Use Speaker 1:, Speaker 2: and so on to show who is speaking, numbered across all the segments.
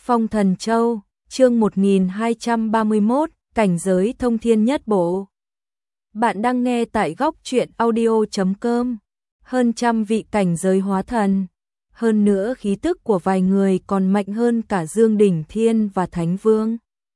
Speaker 1: Phong Thần Châu, chương 1231, cảnh giới thông thiên nhất bộ. Bạn đang nghe tại góc truyện audio.com. Hơn trăm vị cảnh giới hóa thần. Hơn nữa khí tức của vài người còn mạnh hơn cả Dương Đỉnh Thiên và Thánh Vương.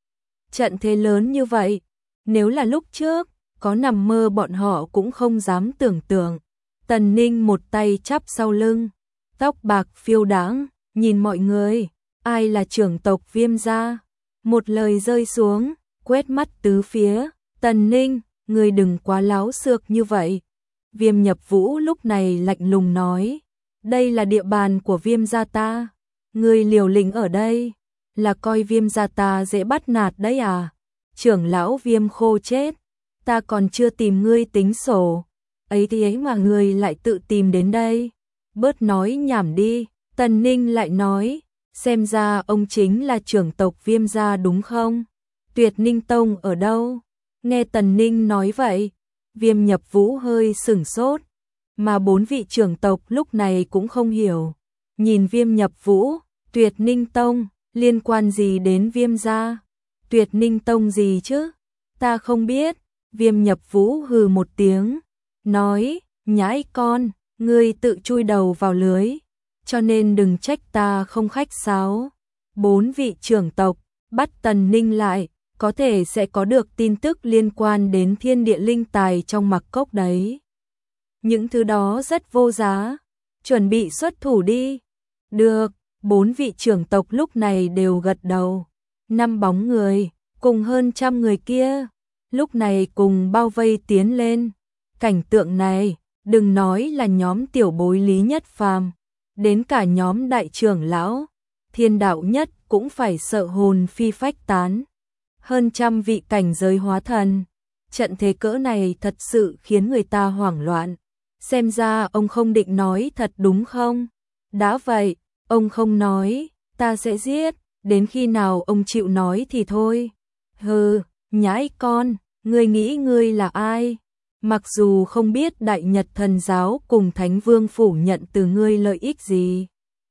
Speaker 1: Trận thế lớn như vậy, nếu là lúc trước, có nằm mơ bọn họ cũng không dám tưởng tượng. Tần Ninh một tay chắp sau lưng, tóc bạc phiêu đãng, nhìn mọi người, ai là trưởng tộc Viêm gia? Một lời rơi xuống, quét mắt tứ phía, Tần Ninh, người đừng quá láo xược như vậy. Viêm Nhập Vũ lúc này lạnh lùng nói, đây là địa bàn của Viêm gia ta, người liều lĩnh ở đây, là coi Viêm gia ta dễ bắt nạt đấy à? Trưởng lão Viêm khô chết, ta còn chưa tìm ngươi tính sổ, ấy thì ấy mà ngươi lại tự tìm đến đây. Bớt nói nhảm đi, Tần Ninh lại nói, xem ra ông chính là trưởng tộc Viêm gia đúng không? Tuyệt Ninh Tông ở đâu? Nghe Tần Ninh nói vậy, Viêm Nhập Vũ hơi sửng sốt, mà bốn vị trưởng tộc lúc này cũng không hiểu. Nhìn Viêm Nhập Vũ, Tuyệt Ninh Tông, liên quan gì đến Viêm gia? Tuyệt Ninh Tông gì chứ? Ta không biết. Viêm Nhập Vũ hừ một tiếng, nói, nhãi con, ngươi tự chui đầu vào lưới, cho nên đừng trách ta không khách sáo. Bốn vị trưởng tộc, bắt Tần Ninh lại, có thể sẽ có được tin tức liên quan đến thiên địa linh tài trong mặc cốc đấy. Những thứ đó rất vô giá, chuẩn bị xuất thủ đi. Được, bốn vị trưởng tộc lúc này đều gật đầu. 5 bóng người, cùng hơn trăm người kia, lúc này cùng bao vây tiến lên. Cảnh tượng này, đừng nói là nhóm tiểu bối Lý Nhất Phàm, đến cả nhóm đại trưởng lão, Thiên Đạo Nhất cũng phải sợ hồn phi phách tán. Hơn trăm vị cảnh giới hóa thần, trận thế cỡ này thật sự khiến người ta hoảng loạn. Xem ra ông không định nói thật đúng không? Đã vậy, ông không nói, ta sẽ giết, đến khi nào ông chịu nói thì thôi. Hừ, nhãi con, ngươi nghĩ ngươi là ai? Mặc dù không biết Đại Nhật Thần Giáo cùng Thánh Vương phủ nhận từ ngươi lợi ích gì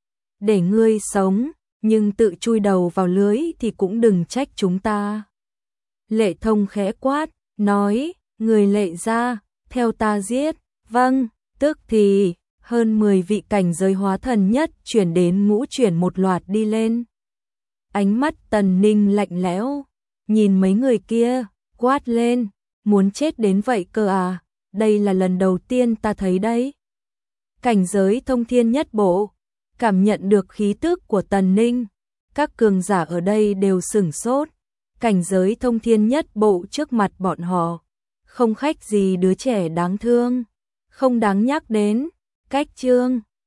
Speaker 1: để ngươi sống, nhưng tự chui đầu vào lưới thì cũng đừng trách chúng ta. Lệ Thông khẽ quát, nói, người Lệ gia, theo ta giết. Vâng, tức thì, hơn 10 vị cảnh giới hóa thần nhất chuyển đến ngũ chuyển một loạt đi lên. Ánh mắt Tần Ninh lạnh lẽo, nhìn mấy người kia, quát lên, muốn chết đến vậy cơ à, đây là lần đầu tiên ta thấy đấy. Cảnh giới thông thiên nhất bộ, cảm nhận được khí tức của Tần Ninh, các cường giả ở đây đều sửng sốt. Cảnh giới thông thiên nhất bộ trước mặt bọn họ, không khách gì đứa trẻ đáng thương, không đáng nhắc đến. Cách chương